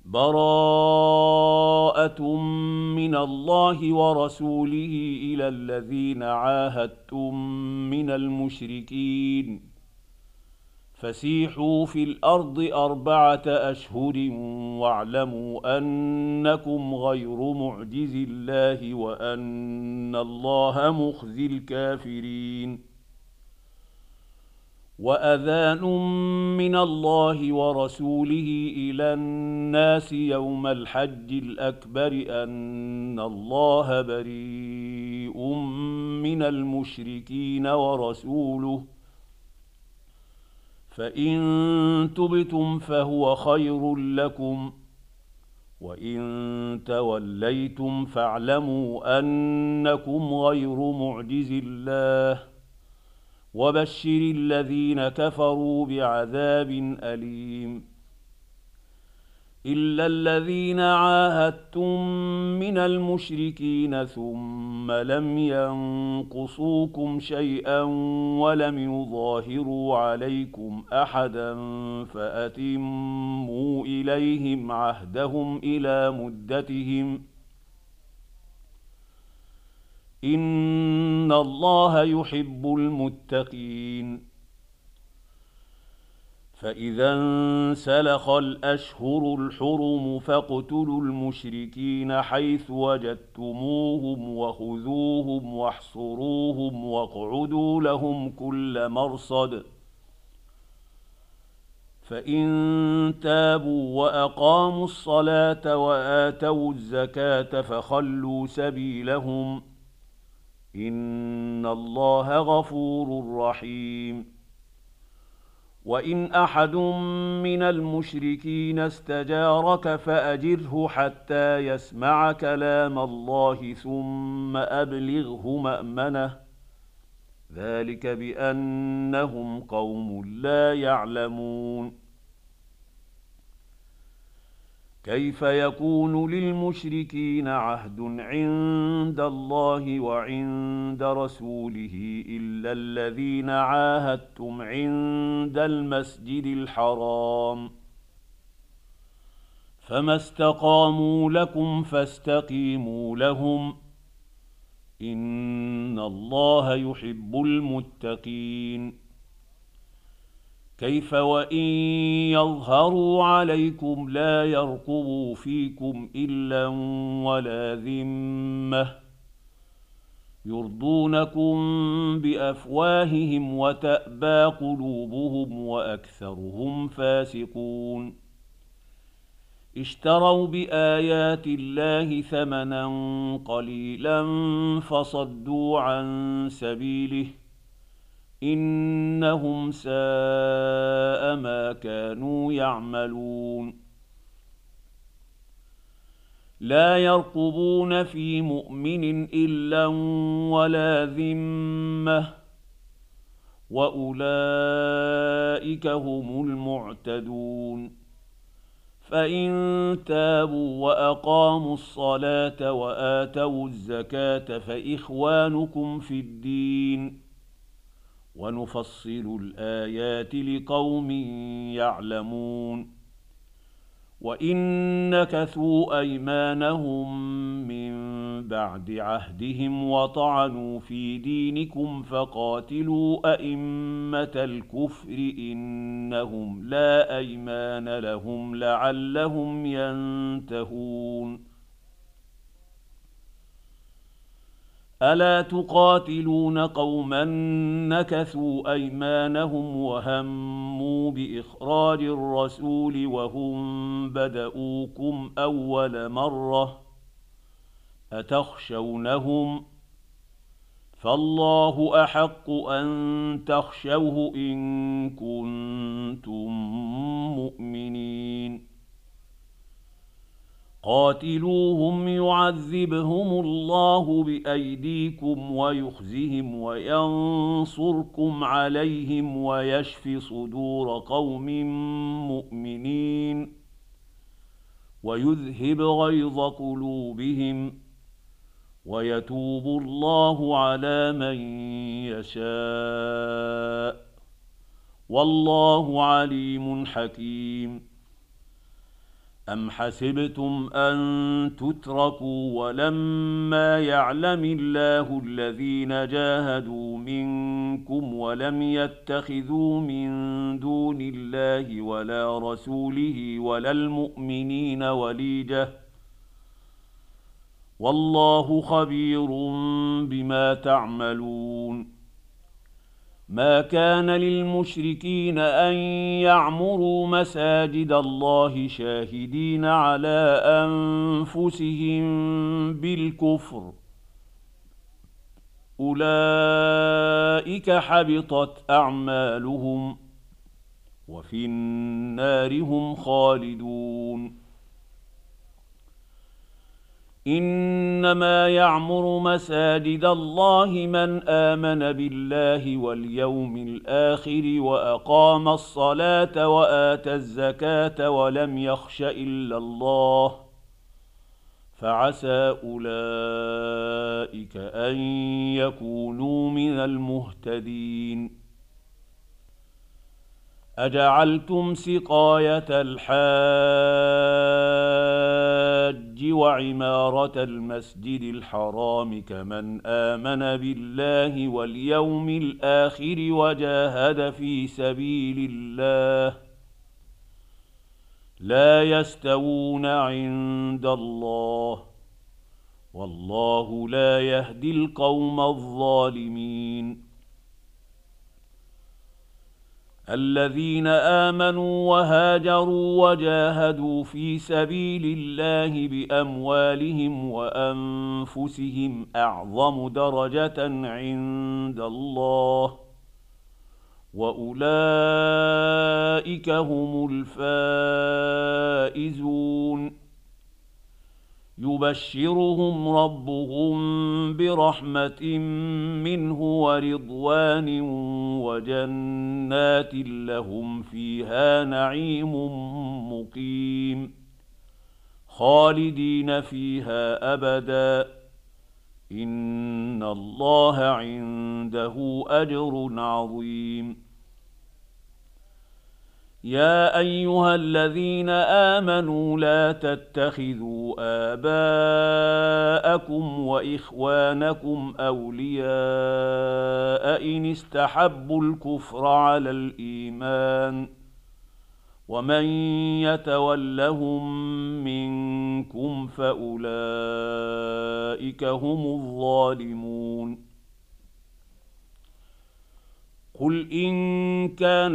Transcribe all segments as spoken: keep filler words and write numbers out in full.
براءة من الله ورسوله إلى الذين عاهدتم من المشركين فسيحوا في الأرض أربعة أشهر واعلموا أنكم غير معجز الله وأن الله مخزي الكافرين. وأذان من الله ورسوله إلى الناس يوم الحج الأكبر أن الله بريء من المشركين ورسوله فإن تبتم فهو خير لكم وإن توليتم فاعلموا أنكم غير معجز الله وبشر الذين كفروا بعذاب أليم. إلا الذين عاهدتم من المشركين ثم لم ينقصوكم شيئا ولم يظاهروا عليكم أحدا فأتموا إليهم عهدهم إلى مدتهم إن الله يحب المتقين. فإذا انسلخ الأشهر الحرم فاقتلوا المشركين حيث وجدتموهم وخذوهم واحصروهم واقعدوا لهم كل مرصد فإن تابوا وأقاموا الصلاة وآتوا الزكاة فخلوا سبيلهم إن الله غفور رحيم. وإن أحد من المشركين استجارك فأجره حتى يسمع كلام الله ثم أبلغه مأمنه ذلك بأنهم قوم لا يعلمون. كيف يكون للمشركين عهد عند الله وعند رسوله إلا الذين عاهدتم عند المسجد الحرام فما استقاموا لكم فاستقيموا لهم إن الله يحب المتقين. كيف وإن يظهروا عليكم لا يرقبوا فيكم إلا ولا ذمة يرضونكم بأفواههم وتأبى قلوبهم وأكثرهم فاسقون. اشتروا بآيات الله ثمنا قليلا فصدوا عن سبيله إنهم ساء ما كانوا يعملون. لا يرقبون في مؤمن إلا ولا ذمة وأولئك هم المعتدون. فإن تابوا وأقاموا الصلاة وآتوا الزكاة فإخوانكم في الدين ونفصل الآيات لقوم يعلمون. وإن نكثوا أيمانهم من بعد عهدهم وطعنوا في دينكم فقاتلوا أئمة الكفر إنهم لا أيمان لهم لعلهم ينتهون. ألا تقاتلون قوما نكثوا أيمانهم وهموا بإخراج الرسول وهم بدؤوكم أول مرة أتخشونهم فالله أحق أن تخشوه إن كنتم مؤمنين. قاتلوهم يعذبهم الله بأيديكم ويخزهم وينصركم عليهم ويشف صدور قوم مؤمنين ويذهب غيظ قلوبهم ويتوب الله على من يشاء والله عليم حكيم. أم حسبتم أن تتركوا ولما يعلم الله الذين جاهدوا منكم ولم يتخذوا من دون الله ولا رسوله ولا المؤمنين وليجة والله خبير بما تعملون. ما كان للمشركين أن يعمروا مساجد الله شاهدين على أنفسهم بالكفر أولئك حبطت أعمالهم وفي النار هم خالدون. إنما يعمر مساجد الله من آمن بالله واليوم الآخر وأقام الصلاة وآتى الزكاة ولم يخش إلا الله فعسى أولئك أن يكونوا من المهتدين. أجعلتم سقاية الحاج وعمارة المسجد الحرام كمن آمن بالله واليوم الآخر وجاهد في سبيل الله لا يستوون عند الله والله لا يهدي القوم الظالمين. الذين آمنوا وهاجروا وجاهدوا في سبيل الله بأموالهم وأنفسهم أعظم درجة عند الله وأولئك هم الفائزون. يبشرهم ربهم برحمة منه ورضوان وجنات لهم فيها نعيم مقيم خالدين فيها أبدا إن الله عنده أجر عظيم. يا أيها الذين آمنوا لا تتخذوا آباءكم وإخوانكم أولياء إن استحبوا الكفر على الإيمان ومن يتولهم منكم فأولئك هم الظالمون. قل إن كان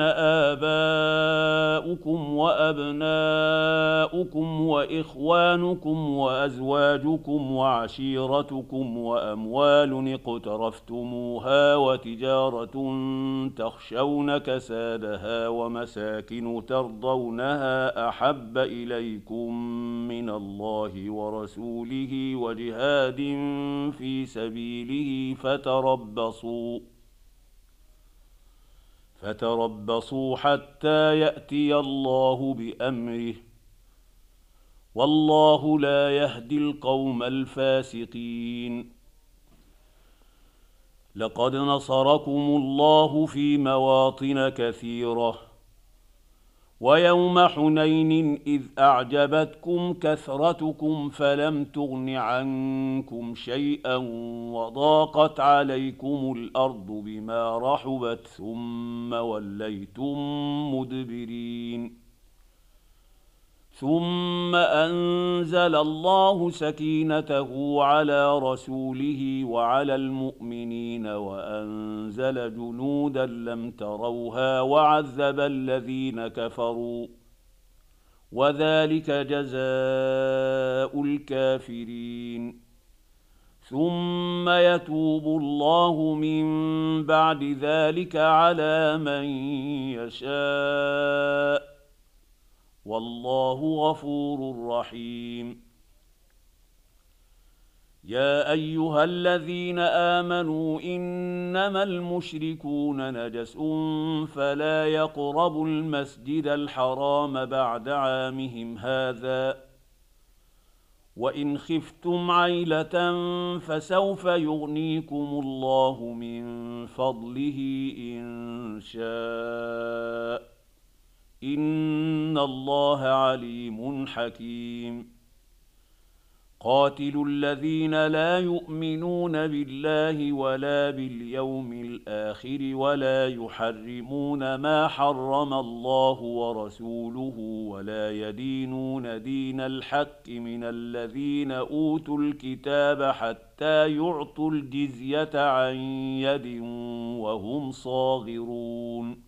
آباؤكم وأبناؤكم وإخوانكم وأزواجكم وعشيرتكم وأموال اقترفتموها وتجارة تخشون كسادها ومساكن ترضونها أحب إليكم من الله ورسوله وجهاد في سبيله فتربصوا فتربصوا حتى يأتي الله بأمره والله لا يهدي القوم الفاسقين. لقد نصركم الله في مواطن كثيرة ويوم حنين إذ أعجبتكم كثرتكم فلم تغن عنكم شيئا وضاقت عليكم الأرض بما رحبت ثم وليتم مدبرين. ثم أنزل الله سكينته على رسوله وعلى المؤمنين وأنزل جنودا لم تروها وعذب الذين كفروا وذلك جزاء الكافرين. ثم يتوب الله من بعد ذلك على من يشاء والله غفور رحيم. يا أيها الذين آمنوا إنما المشركون نجس فلا يقربوا المسجد الحرام بعد عامهم هذا وإن خفتم عيلة فسوف يغنيكم الله من فضله إن شاء إن الله عليم حكيم. قاتلوا الذين لا يؤمنون بالله ولا باليوم الآخر ولا يحرمون ما حرم الله ورسوله ولا يدينون دين الحق من الذين أوتوا الكتاب حتى يعطوا الجزية عن يد وهم صاغرون.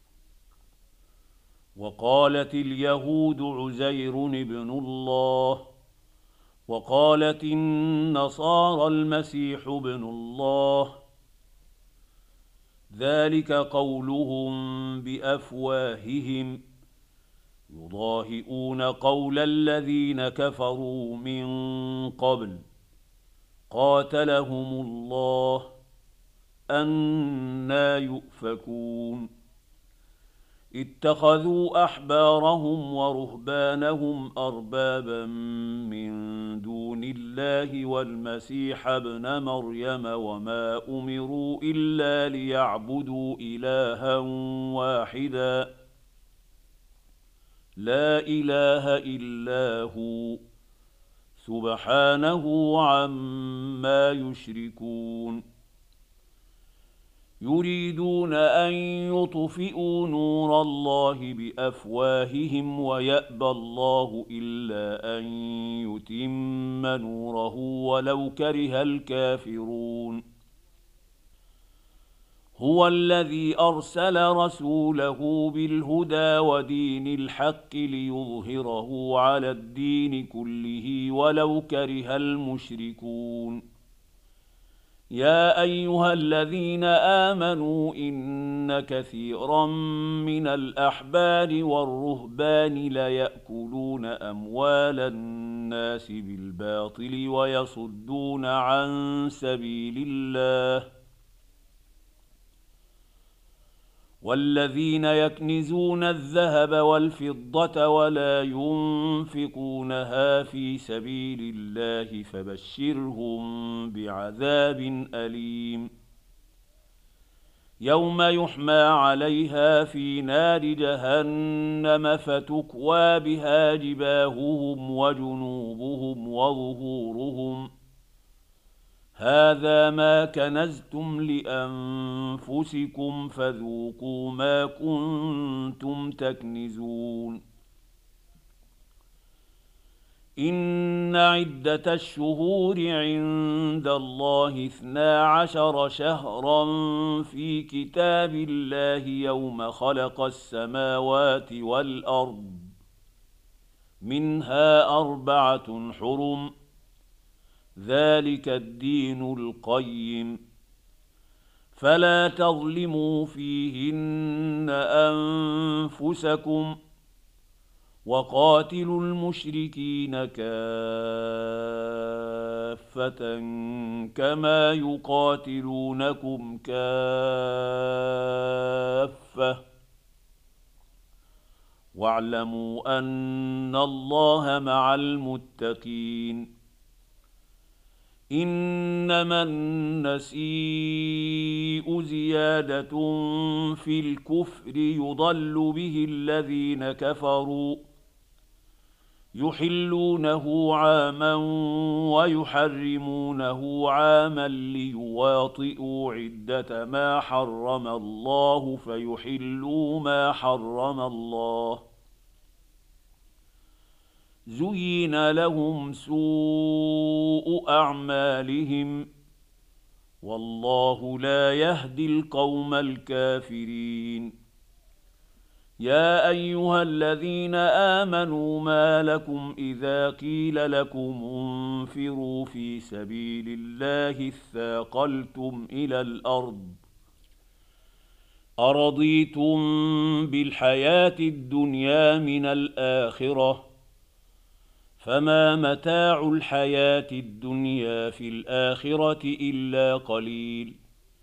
وقالت اليهود عزير ابن الله وقالت النصارى المسيح ابن الله، ذلك قولهم بأفواههم يضاهئون قول الذين كفروا من قبل قاتلهم الله أنى يؤفكون. اتخذوا أحبارهم ورهبانهم أربابا من دون الله والمسيح ابن مريم وما أمروا إلا ليعبدوا إلها واحدا لا إله إلا هو سبحانه عما يشركون. يريدون أن يطفئوا نور الله بأفواههم ويأبى الله إلا أن يتم نوره ولو كره الكافرون. هو الذي أرسل رسوله بالهدى ودين الحق ليظهره على الدين كله ولو كره المشركون. يا أيها الذين آمنوا إن كثيرا من الأحبار والرهبان ليأكلون أموال الناس بالباطل ويصدون عن سبيل الله، والذين يكنزون الذهب والفضة ولا ينفقونها في سبيل الله فبشرهم بعذاب أليم. يوم يحمى عليها في نار جهنم فتكوى بها جباههم وجنوبهم وظهورهم هذا ما كنزتم لأنفسكم فذوقوا ما كنتم تكنزون. إن عدة الشهور عند الله اثنا عشر شهرا في كتاب الله يوم خلق السماوات والأرض منها أربعة حرم ذلك الدين القيم فلا تظلموا فيهن أنفسكم وقاتلوا المشركين كافة كما يقاتلونكم كافة واعلموا أن الله مع المتقين. إنما النسيء زيادة في الكفر يضل به الذين كفروا يحلونه عاما ويحرمونه عاما ليواطئوا عدة ما حرم الله فيحلوا ما حرم الله. زين لهم سوء أعمالهم والله لا يهدي القوم الكافرين. يا أيها الذين آمنوا ما لكم إذا قيل لكم انفروا في سبيل الله اثاقلتم إلى الأرض أرضيتم بالحياة الدنيا من الآخرة فما متاع الحياة الدنيا في الآخرة إلا قليل.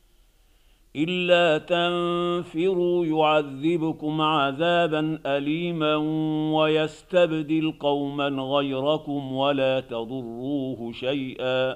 إلا تنفروا يعذبكم عذابا أليما ويستبدل قوما غيركم ولا تضروه شيئا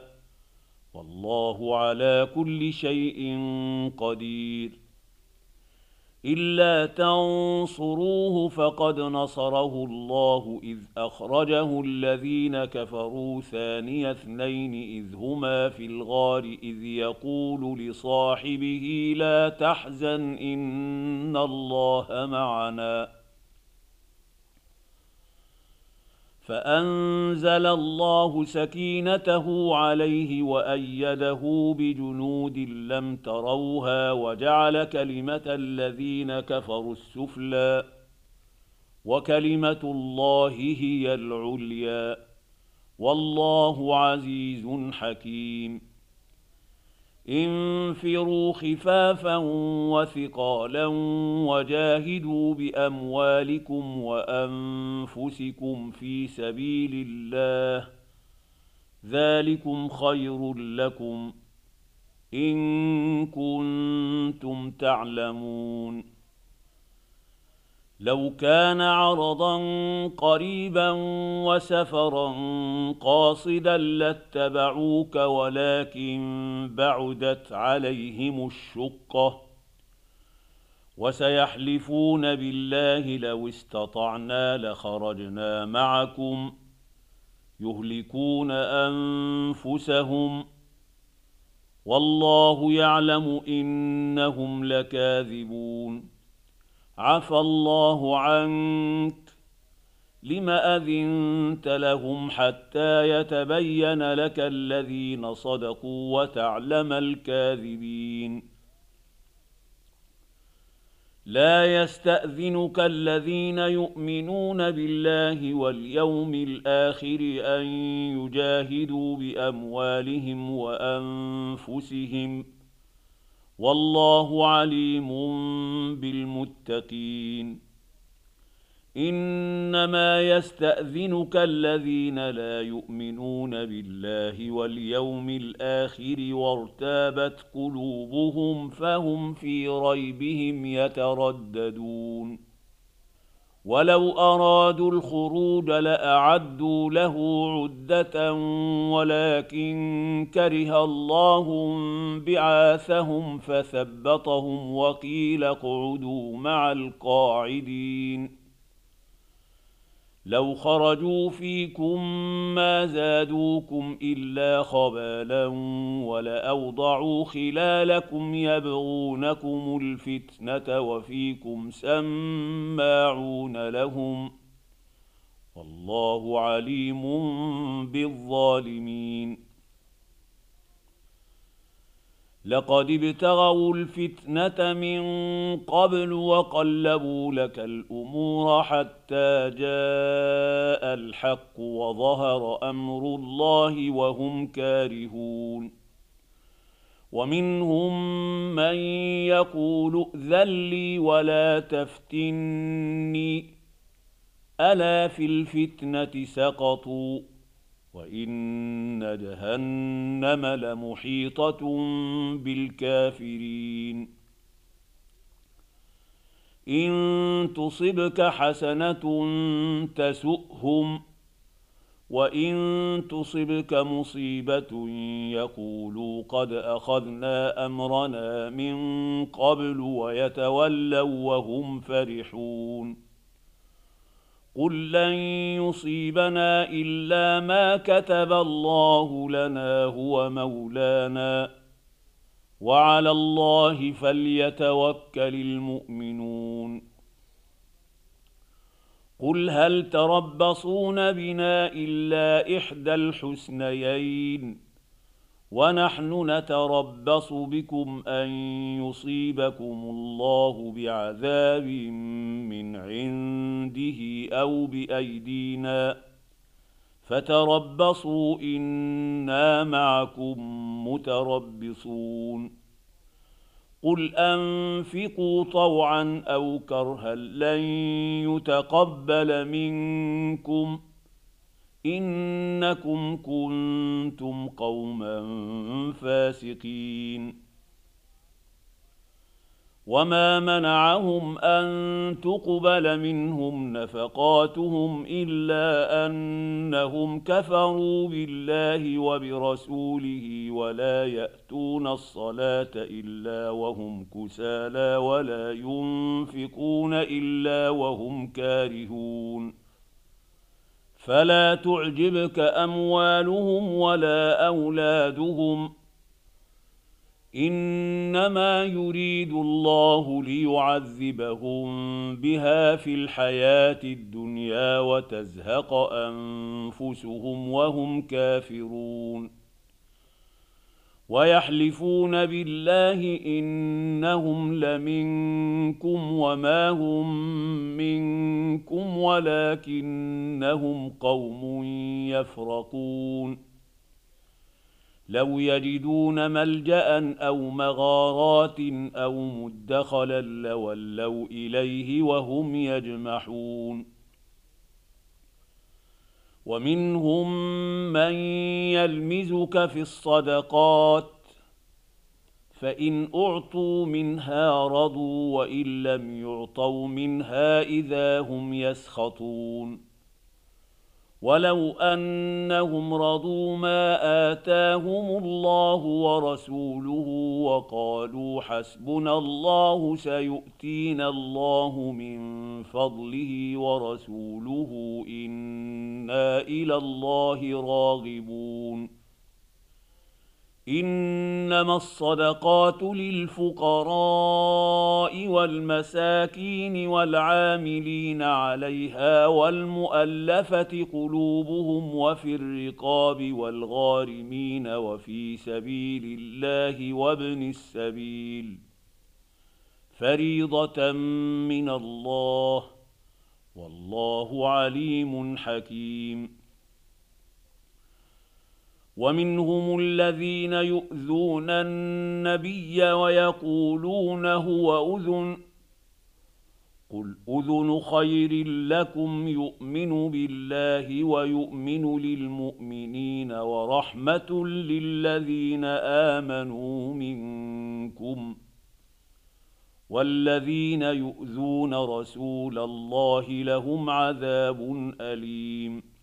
والله على كل شيء قدير. إلا تنصروه فقد نصره الله إذ أخرجه الذين كفروا ثاني اثنين إذ هما في الغار إذ يقول لصاحبه لا تحزن إن الله معنا فأنزل الله سكينته عليه وأيده بجنود لم تروها وجعل كلمة الذين كفروا السفلى وكلمة الله هي العليا والله عزيز حكيم. انفروا خفافا وثقالا وجاهدوا بأموالكم وأنفسكم في سبيل الله ذلكم خير لكم إن كنتم تعلمون. لو كان عرضا قريبا وسفرا قاصدا لاتبعوك ولكن بعدت عليهم الشقة وسيحلفون بالله لو استطعنا لخرجنا معكم يهلكون أنفسهم والله يعلم إنهم لكاذبون. عفى الله عنك لم أذنت لهم حتى يتبين لك الذين صدقوا وتعلم الكاذبين. لا يستأذنك الذين يؤمنون بالله واليوم الآخر أن يجاهدوا بأموالهم وأنفسهم والله عليم بالمتقين. إنما يستأذنك الذين لا يؤمنون بالله واليوم الآخر وارتابت قلوبهم فهم في ريبهم يترددون. ولو أرادوا الخروج لأعدوا له عدة ولكن كره الله بعاثهم فثبطهم وقيل اقعدوا مع القاعدين. لو خرجوا فيكم ما زادوكم إلا خبالا ولأوضعوا خلالكم يبغونكم الفتنة وفيكم سماعون لهم والله عليم بالظالمين. لقد ابتغوا الفتنة من قبل وقلبوا لك الأمور حتى جاء الحق وظهر أمر الله وهم كارهون. ومنهم من يقول ائذن لي ولا تفتني ألا في الفتنة سقطوا وإن جهنم لمحيطة بالكافرين. إن تصبك حسنة تسؤهم وإن تصبك مصيبة يقولوا قد أخذنا أمرنا من قبل ويتولوا وهم فرحون. قل لن يصيبنا إلا ما كتب الله لنا هو مولانا وعلى الله فليتوكل المؤمنون. قل هل تربصون بنا إلا إحدى الحسنيين ونحن نتربص بكم أن يصيبكم الله بعذاب من عنده أو بأيدينا فتربصوا إنا معكم متربصون. قل أنفقوا طوعا أو كرها لن يتقبل منكم إنكم كنتم قوما فاسقين. وما منعهم أن تقبل منهم نفقاتهم إلا أنهم كفروا بالله وبرسوله ولا يأتون الصلاة إلا وهم كسالى ولا ينفقون إلا وهم كارهون فلا تعجبك أموالهم ولا أولادهم إنما يريد الله ليعذبهم بها في الحياة الدنيا وتزهق أنفسهم وهم كافرون ويحلفون بالله إنهم لمنكم وما هم منكم ولكنهم قوم يفرقون لو يجدون ملجأ أو مغارات أو مدخلا لولوا إليه وهم يجمحون ومنهم من يلمزك في الصدقات فإن أعطوا منها رضوا وإن لم يعطوا منها إذا هم يسخطون ولو أنهم رضوا ما آتاهم الله ورسوله وقالوا حسبنا الله سيؤتينا الله من فضله ورسوله إنا إلى الله راغبون إنما الصدقات للفقراء والمساكين والعاملين عليها والمؤلفة قلوبهم وفي الرقاب والغارمين وفي سبيل الله وابن السبيل فريضة من الله والله عليم حكيم ومنهم الذين يؤذون النبي ويقولون هو أذن قل أذن خير لكم يؤمن بالله ويؤمن للمؤمنين ورحمة للذين آمنوا منكم والذين يؤذون رسول الله لهم عذاب أليم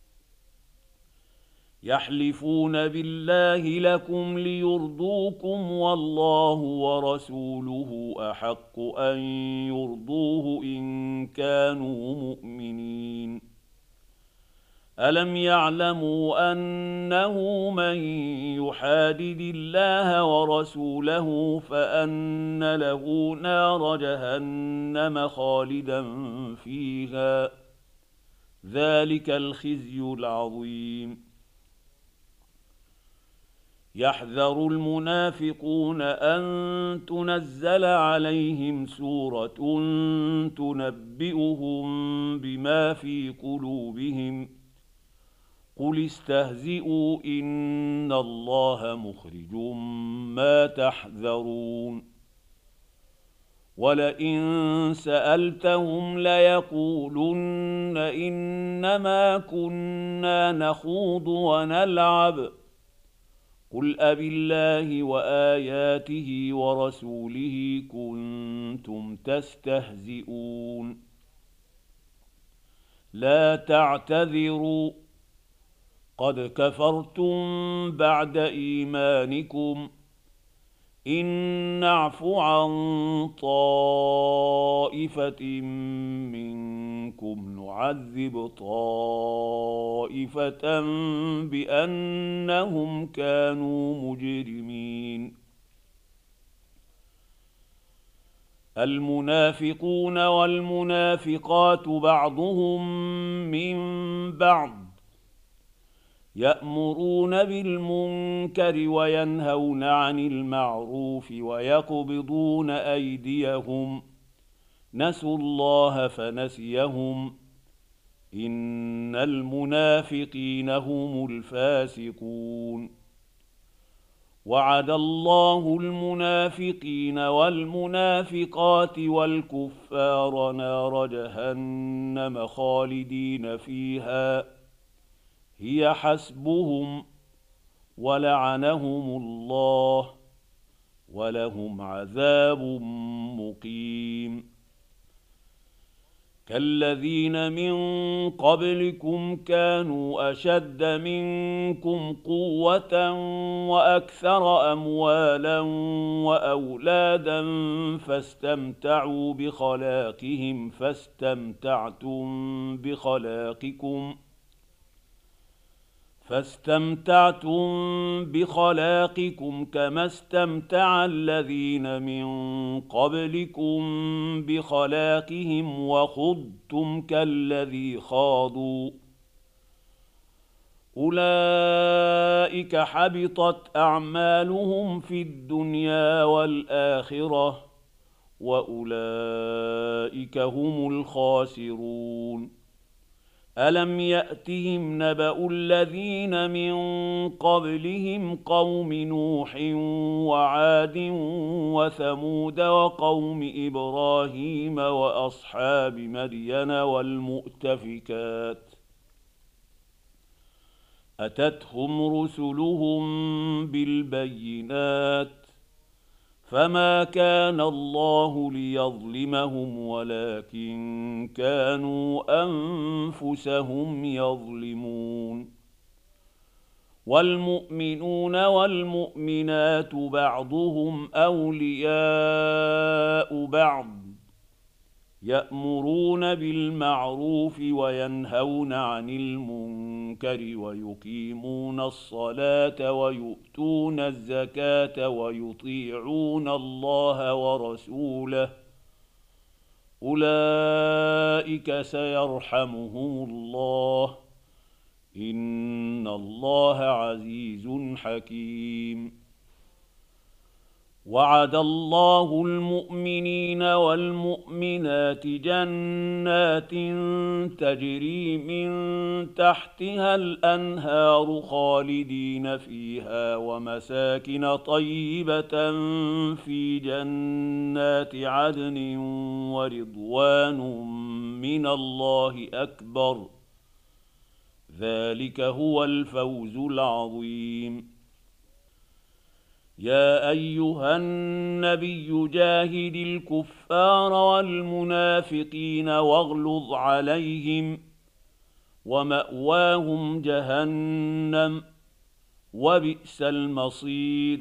يحلفون بالله لكم ليرضوكم والله ورسوله أحق أن يرضوه إن كانوا مؤمنين ألم يعلموا أنه من يحادد الله ورسوله فأن له نار جهنم خالدا فيها ذلك الخزي العظيم يحذر المنافقون أن تنزل عليهم سورة تنبئهم بما في قلوبهم قل استهزئوا إن الله مخرج ما تحذرون ولئن سألتهم ليقولن إنما كنا نخوض ونلعب قل أبالله وآياته ورسوله كنتم تستهزئون لا تعتذروا قد كفرتم بعد إيمانكم إن نعف عن طائفة منكم نعذب طائفة بأنهم كانوا مجرمين المنافقون والمنافقات بعضهم من بعض يأمرون بالمنكر وينهون عن المعروف ويقبضون أيديهم نسوا الله فنسيهم إن المنافقين هم الفاسقون وعد الله المنافقين والمنافقات والكفار نار جهنم خالدين فيها هي حسبهم ولعنهم الله ولهم عذاب مقيم. كالذين من قبلكم كانوا أشد منكم قوة وأكثر أموالا وأولادا فاستمتعوا بخلاقهم فاستمتعتم بخلاقكم فاستمتعتم بخلاقكم كما استمتع الذين من قبلكم بخلاقهم وخضتم كالذي خاضوا أولئك حبطت أعمالهم في الدنيا والآخرة وأولئك هم الخاسرون. ألم يأتهم نبأ الذين من قبلهم قوم نوح وعاد وثمود وقوم إبراهيم وأصحاب مدين والمؤتفكات أتتهم رسلهم بالبينات فما كان الله ليظلمهم ولكن كانوا أنفسهم يظلمون. والمؤمنون والمؤمنات بعضهم أولياء بعض يأمرون بالمعروف وينهون عن المنكر ويقيمون الصلاة ويؤتون الزكاة ويطيعون الله ورسوله أولئك سيرحمهم الله إن الله عزيز حكيم. وعد الله المؤمنين والمؤمنات جنات تجري من تحتها الأنهار خالدين فيها ومساكن طيبة في جنات عدن ورضوان من الله أكبر ذلك هو الفوز العظيم. يا أيها النبي جاهد الكفار والمنافقين واغلظ عليهم ومأواهم جهنم وبئس المصير.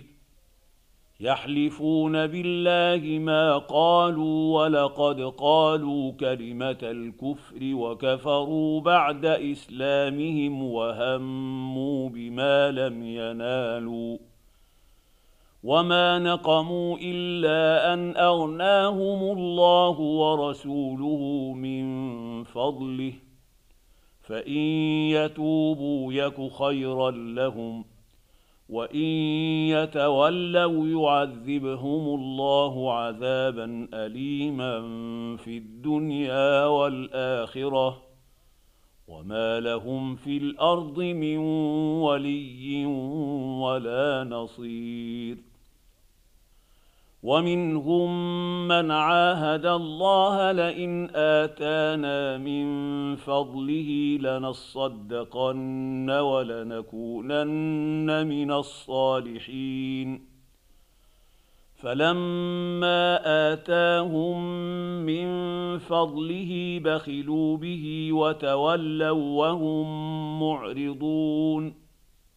يحلفون بالله ما قالوا ولقد قالوا كلمة الكفر وكفروا بعد إسلامهم وهموا بما لم ينالوا وما نقموا إلا أن أغناهم الله ورسوله من فضله فإن يتوبوا يك خيرا لهم وإن يتولوا يعذبهم الله عذابا أليما في الدنيا والآخرة وما لهم في الأرض من ولي ولا نصير. ومنهم من عاهد الله لئن آتانا من فضله لنصدقن ولنكونن من الصالحين فلما آتاهم من فضله بخلوا به وتولوا وهم معرضون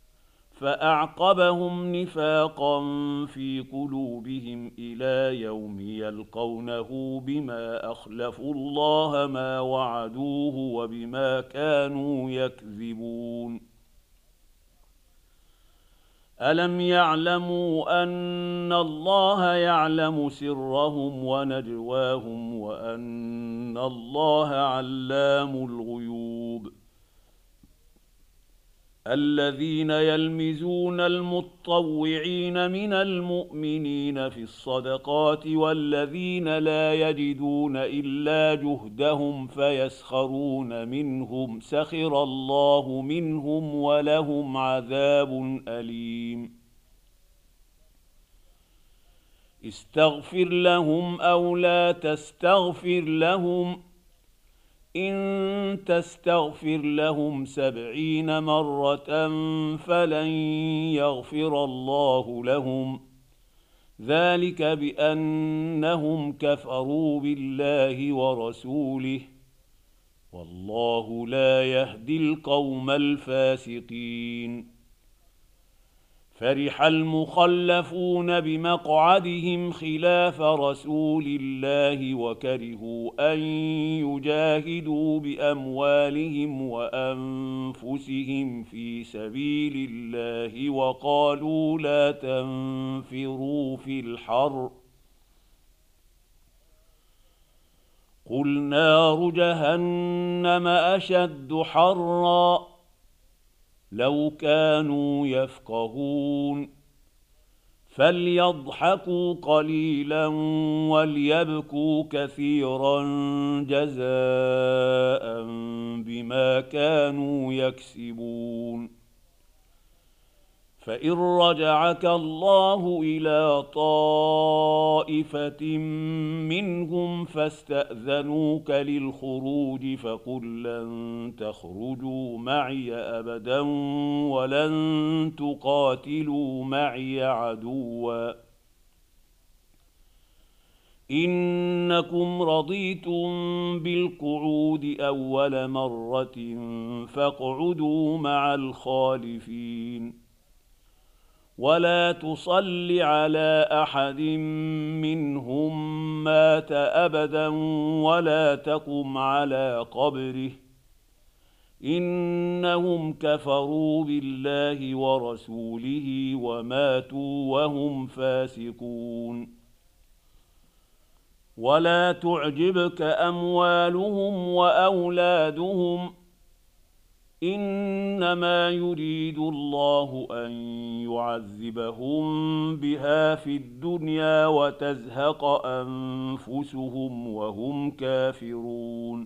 فأعقبهم نفاقا في قلوبهم إلى يوم يلقونه بما أخلفوا الله ما وعدوه وبما كانوا يكذبون. ألم يعلموا أن الله يعلم سرهم ونجواهم وأن الله علام الغيوب. الذين يلمزون المتطوعين من المؤمنين في الصدقات والذين لا يجدون إلا جهدهم فيسخرون منهم سخر الله منهم ولهم عذاب أليم. استغفر لهم أو لا تستغفر لهم إن تستغفر لهم سبعين مرة فلن يغفر الله لهم ذلك بأنهم كفروا بالله ورسوله، والله لا يهدي القوم الفاسقين. فرح المخلفون بمقعدهم خلاف رسول الله وكرهوا أن يجاهدوا بأموالهم وأنفسهم في سبيل الله وقالوا لا تنفروا في الحر، قل نار جهنم أشد حرًّا لو كانوا يفقهون. فليضحكوا قليلا وليبكوا كثيرا جزاء بما كانوا يكسبون. فإن رجعك الله إلى طائفة منهم فاستأذنوك للخروج فقل لن تخرجوا معي أبدا ولن تقاتلوا معي عدوا إنكم رضيتم بالقعود أول مرة فاقعدوا مع الخالفين. ولا تصل على أحد منهم مات أبدا ولا تقم على قبره إنهم كفروا بالله ورسوله وماتوا وهم فاسقون. ولا تعجبك أموالهم وأولادهم إنما يريد الله أن يعذبهم بها في الدنيا وتزهق أنفسهم وهم كافرون.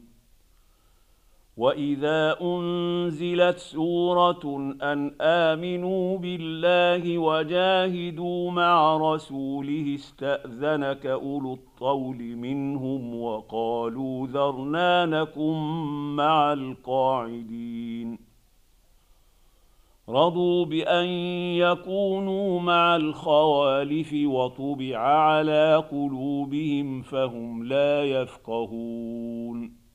وإذا أنزلت سورة أن آمنوا بالله وجاهدوا مع رسوله استأذنك أولو الطول منهم وقالوا ذرنا نكن مع القاعدين. رضوا بأن يكونوا مع الخوالف وطبع على قلوبهم فهم لا يفقهون.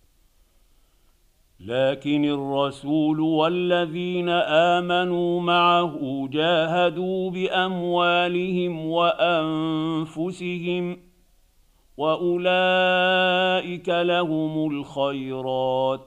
لكن الرسول والذين آمنوا معه جاهدوا بأموالهم وأنفسهم وأولئك لهم الخيرات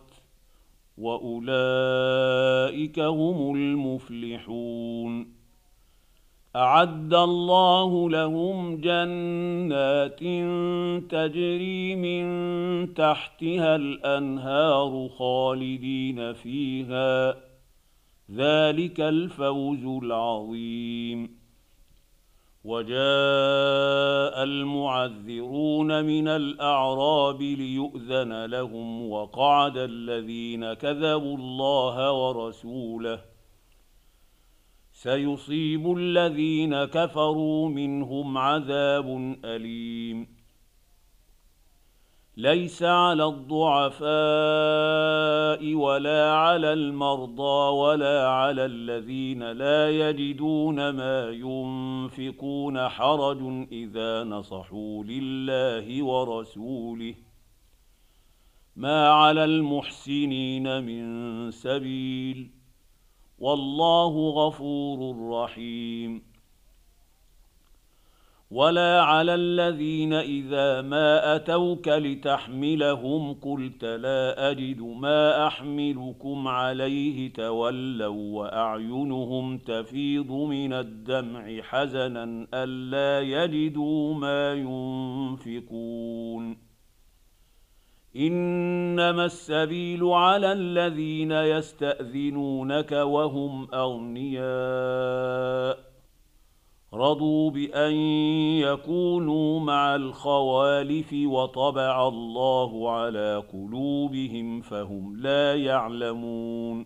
وأولئك هم المفلحون. أعد الله لهم جنات تجري من تحتها الأنهار خالدين فيها ذلك الفوز العظيم. وجاء المعذرون من الأعراب ليؤذن لهم وقعد الذين كذبوا الله ورسوله سيصيب الذين كفروا منهم عذاب أليم. ليس على الضعفاء ولا على المرضى ولا على الذين لا يجدون ما ينفقون حرج إذا نصحوا لله ورسوله ما على المحسنين من سبيل والله غفور رحيم. ولا على الذين إذا ما أتوك لتحملهم قلت لا أجد ما أحملكم عليه تولوا وأعينهم تفيض من الدمع حزنا ألا يجدوا ما ينفقون. إنما السبيل على الذين يستأذنونك وهم أغنياء رضوا بأن يكونوا مع الخوالف وطبع الله على قلوبهم فهم لا يعلمون.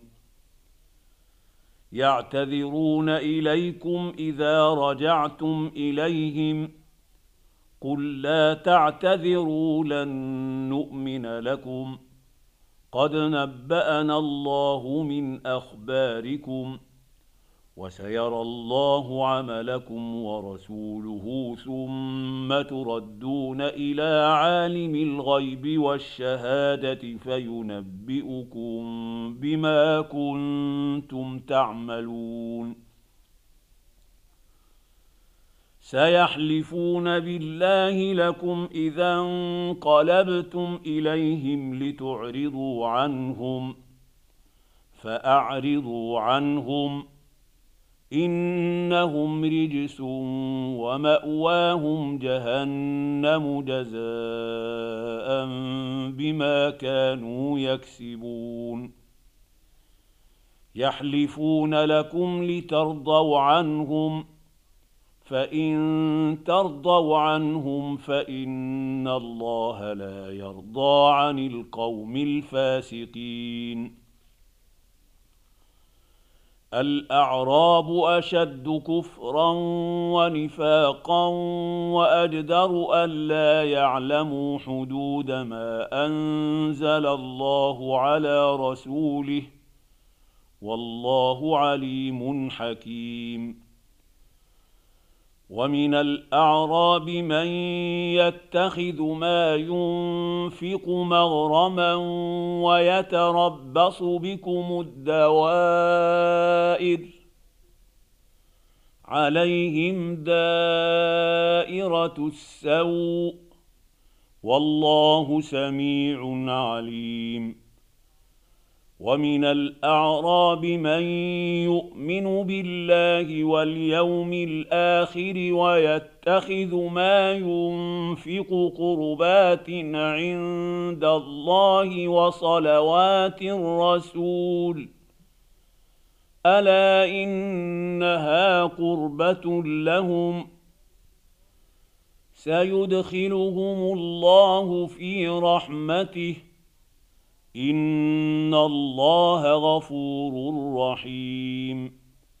يعتذرون إليكم إذا رجعتم إليهم قل لا تعتذروا لن نؤمن لكم قد نبأنا الله من أخباركم وسيرى الله عملكم ورسوله ثم تردون إلى عالم الغيب والشهادة فينبئكم بما كنتم تعملون. سيحلفون بالله لكم إذا انقلبتم إليهم لتعرضوا عنهم فأعرضوا عنهم إنهم رجس ومأواهم جهنم جزاء بما كانوا يكسبون. يحلفون لكم لترضوا عنهم فإن ترضوا عنهم فإن الله لا يرضى عن القوم الفاسقين. الأعراب أشد كفرا ونفاقا وأجدر ألا يعلموا حدود ما أنزل الله على رسوله والله عليم حكيم. ومن الأعراب من يتخذ ما ينفق مغرما ويتربص بكم الدوائر عليهم دائرة السوء والله سميع عليم. ومن الأعراب من يؤمن بالله واليوم الآخر ويتخذ ما ينفق قربات عند الله وصلوات الرسول ألا إنها قربة لهم سيدخلهم الله في رحمته إن الله غفور رحيم.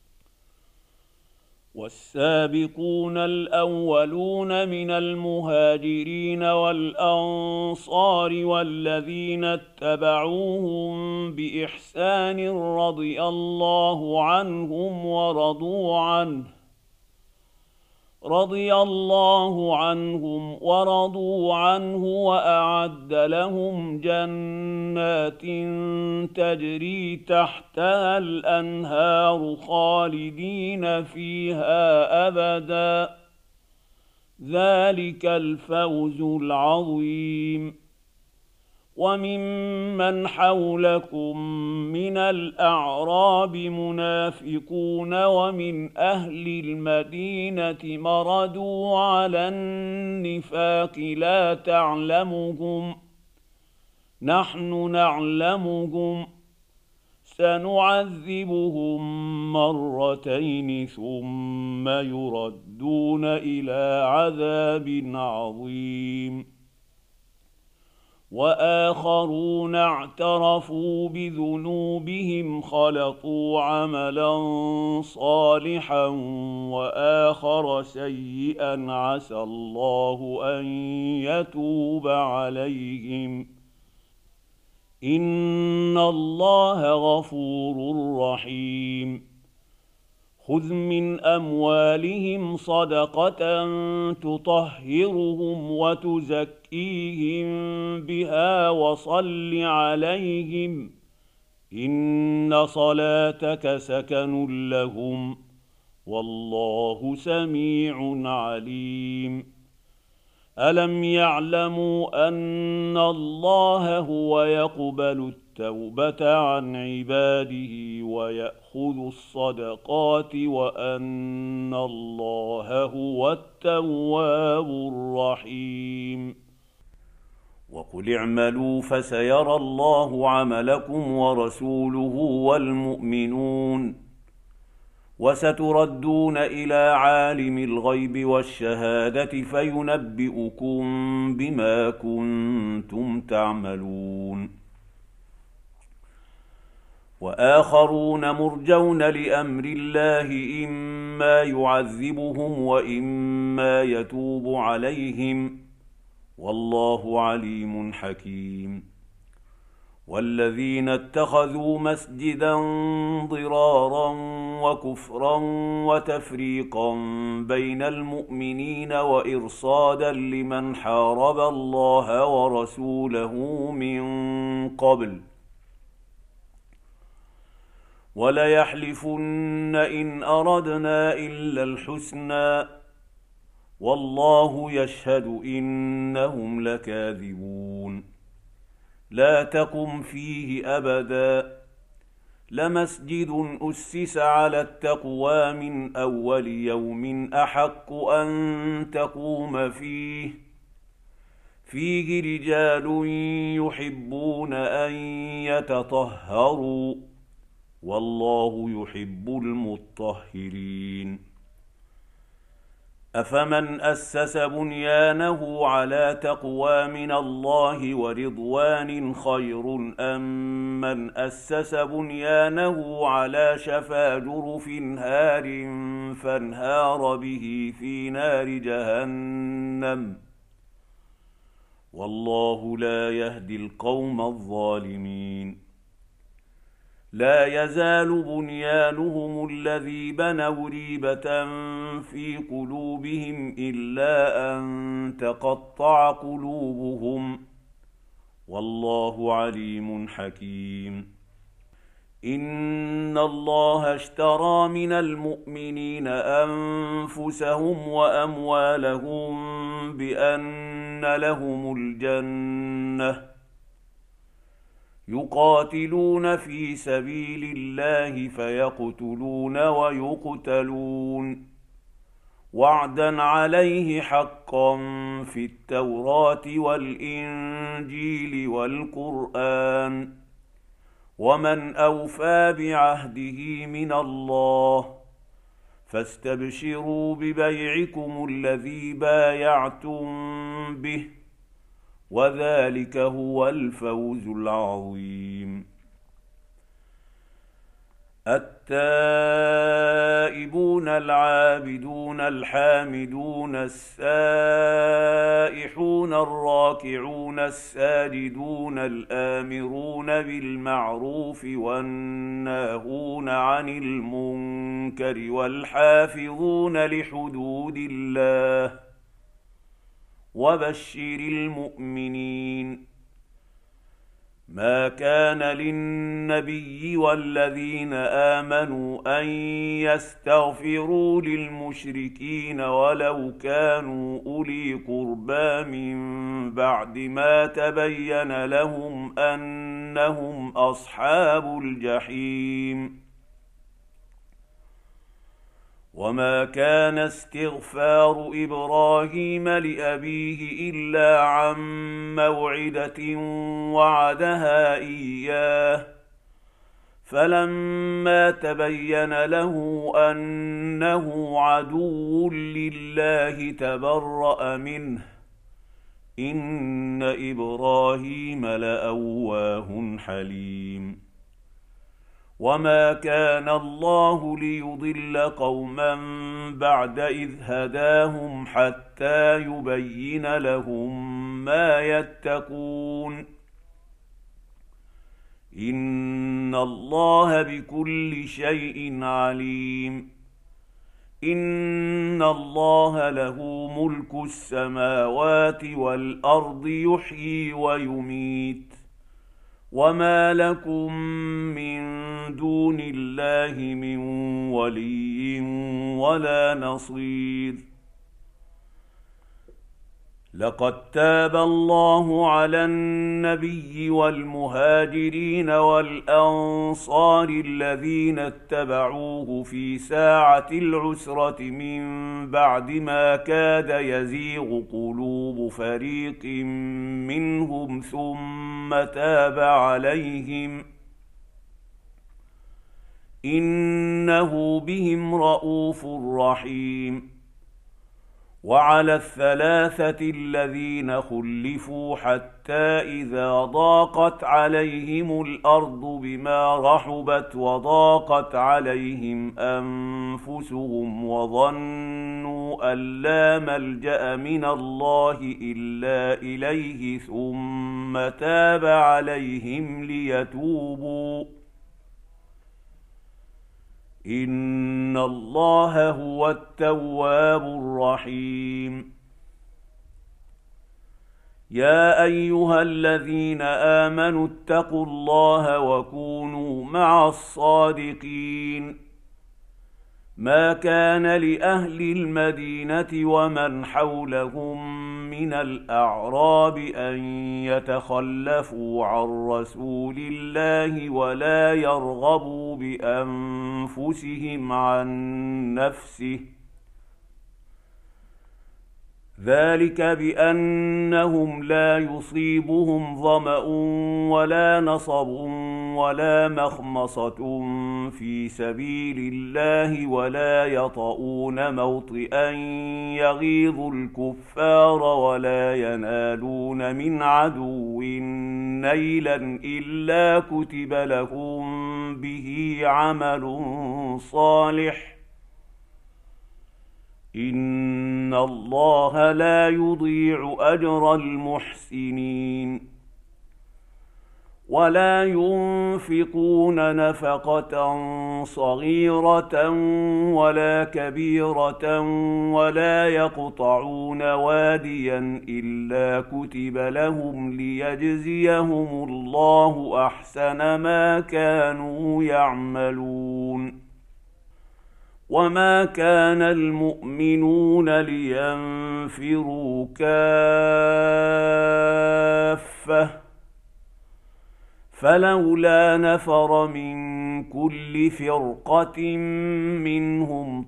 والسابقون الأولون من المهاجرين والأنصار والذين اتبعوهم بإحسان رضي الله عنهم ورضوا عنه رضي الله عنهم ورضوا عنه وأعد لهم جنات تجري تحتها الأنهار خالدين فيها أبدا ذلك الفوز العظيم. وممن حولكم من الأعراب منافقون ومن أهل المدينة مردوا على النفاق لا تعلمهم نحن نعلمهم سنعذبهم مرتين ثم يردون إلى عذاب عظيم. وآخرون اعترفوا بذنوبهم خلطوا عملا صالحا وآخر سيئا عسى الله أن يتوب عليهم إن الله غفور رحيم. خذ من أموالهم صدقة تطهرهم وتزكيهم بها وصل عليهم إن صلاتك سكن لهم والله سميع عليم. ألم يعلموا أن الله هو يقبل التوبة عن عباده ويأخذ الصدقات وأن الله هو التواب الرحيم. وقل اعملوا فسيرى الله عملكم ورسوله والمؤمنون وستردون إلى عالم الغيب والشهادة فينبئكم بما كنتم تعملون. وآخرون مرجون لأمر الله إما يعذبهم وإما يتوب عليهم والله عليم حكيم. والذين اتخذوا مسجدا ضرارا وكفرا وتفريقا بين المؤمنين وإرصادا لمن حارب الله ورسوله من قبل وليحلفن إن أردنا إلا الحسنى والله يشهد إنهم لكاذبون لا تقم فيه أبدا لمسجد أسس على التقوى من أول يوم أحق أن تقوم فيه فيه رجال يحبون أن يتطهروا والله يحب المطهرين أفمن أسس بنيانه على تقوى من الله ورضوان خير أم من أسس بنيانه على شفا جرف هار فانهار به في نار جهنم والله لا يهدي القوم الظالمين لا يزال بنيانهم الذي بنوا ريبة في قلوبهم إلا أن تقطع قلوبهم والله عليم حكيم إن الله اشترى من المؤمنين أنفسهم وأموالهم بأن لهم الجنة يقاتلون في سبيل الله فيقتلون ويقتلون وعدا عليه حقا في التوراة والإنجيل والقرآن ومن أوفى بعهده من الله فاستبشروا ببيعكم الذي بايعتم به وذلك هو الفوز العظيم التائبون العابدون الحامدون السائحون الراكعون الساجدون الآمرون بالمعروف والناهون عن المنكر والحافظون لحدود الله وبشر المؤمنين ما كان للنبي والذين آمنوا أن يستغفروا للمشركين ولو كانوا أولي قربى من بعد ما تبين لهم أنهم أصحاب الجحيم وما كان استغفار إبراهيم لأبيه إلا عن موعدة وعدها إياه فلما تبين له أنه عدو لله تبرأ منه إن إبراهيم لأواه حليم وما كان الله ليضل قوما بعد إذ هداهم حتى يبين لهم ما يتقون إن الله بكل شيء عليم إن الله له ملك السماوات والأرض يحيي ويميت وما لكم من دون الله من ولي ولا نصير لقد تاب الله على النبي والمهاجرين والأنصار الذين اتبعوه في ساعة العسرة من بعد ما كاد يزيغ قلوب فريق منهم ثم تاب عليهم إنه بهم رءوف رحيم وعلى الثلاثة الذين خلفوا حتى إذا ضاقت عليهم الأرض بما رحبت وضاقت عليهم أنفسهم وظنوا أن لا ملجأ من الله إلا إليه ثم تاب عليهم ليتوبوا إن الله هو التواب الرحيم. يا أيها الذين آمنوا اتقوا الله وكونوا مع الصادقين. ما كان لأهل المدينة ومن حولهم من الأعراب أن يتخلفوا عن رسول الله ولا يرغبوا بأنفسهم عن نفسه، ذلك بأنهم لا يصيبهم ظمأ ولا نصب ولا مخمصة في سبيل الله ولا يطؤون موطئا يغيظ الكفار ولا ينالون من عدو نيلا إلا كتب لهم به عمل صالح إن الله لا يضيع أجر المحسنين. ولا ينفقون نفقة صغيرة ولا كبيرة ولا يقطعون واديا إلا كتب لهم ليجزيهم الله أحسن ما كانوا يعملون. وما كان المؤمنون لينفروا كافة فلولا نفر من كل فرقة منهم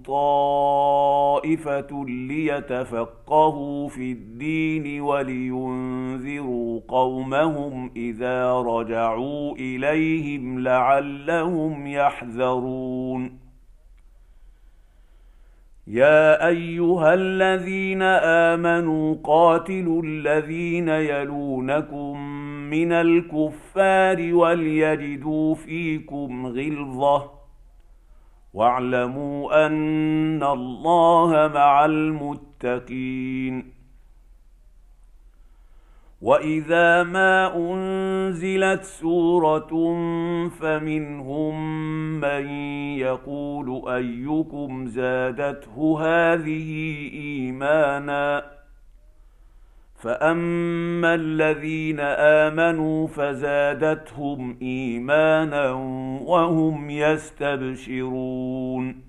طائفة ليتفقهوا في الدين ولينذروا قومهم إذا رجعوا إليهم لعلهم يحذرون. يا أيها الذين آمنوا قاتلوا الذين يلونكم من الكفار وليجدوا فيكم غلظة واعلموا أن الله مع المتقين. وإذا ما أنزلت سورة فمنهم من يقول أيكم زادته هذه إيمانا فأما الذين آمنوا فزادتهم إيمانا وهم يستبشرون.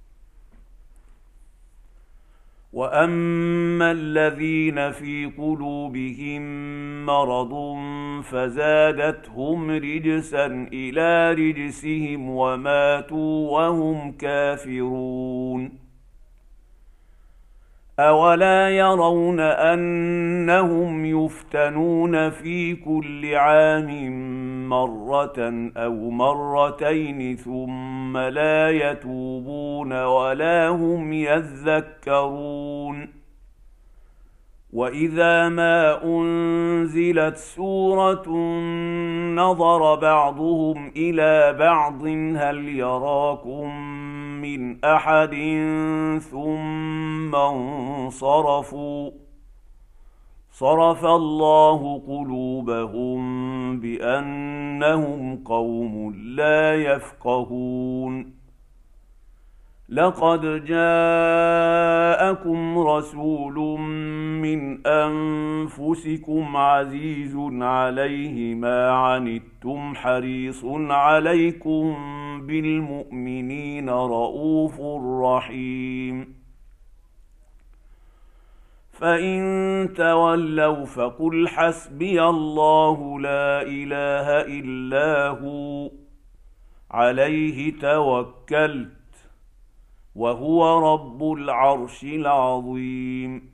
وأما الذين في قلوبهم مرض فزادتهم رجسا إلى رجسهم وماتوا وهم كافرون. أولا يرون أنهم يفتنون في كل عام مرة أو مرتين ثم لا يتوبون ولا هم يذكرون. وإذا ما أنزلت سورة نظر بعضهم إلى بعض هل يراكم من أحد ثم انصرفوا صرف الله قلوبهم بأنهم قوم لا يفقهون. لقد جاءكم رسول من أنفسكم عزيز عليه ما عنتم حريص عليكم بالمؤمنين رءوف رحيم. فإن تولوا فقل حسبي الله لا إله إلا هو عليه توكلت وهو رب العرش العظيم.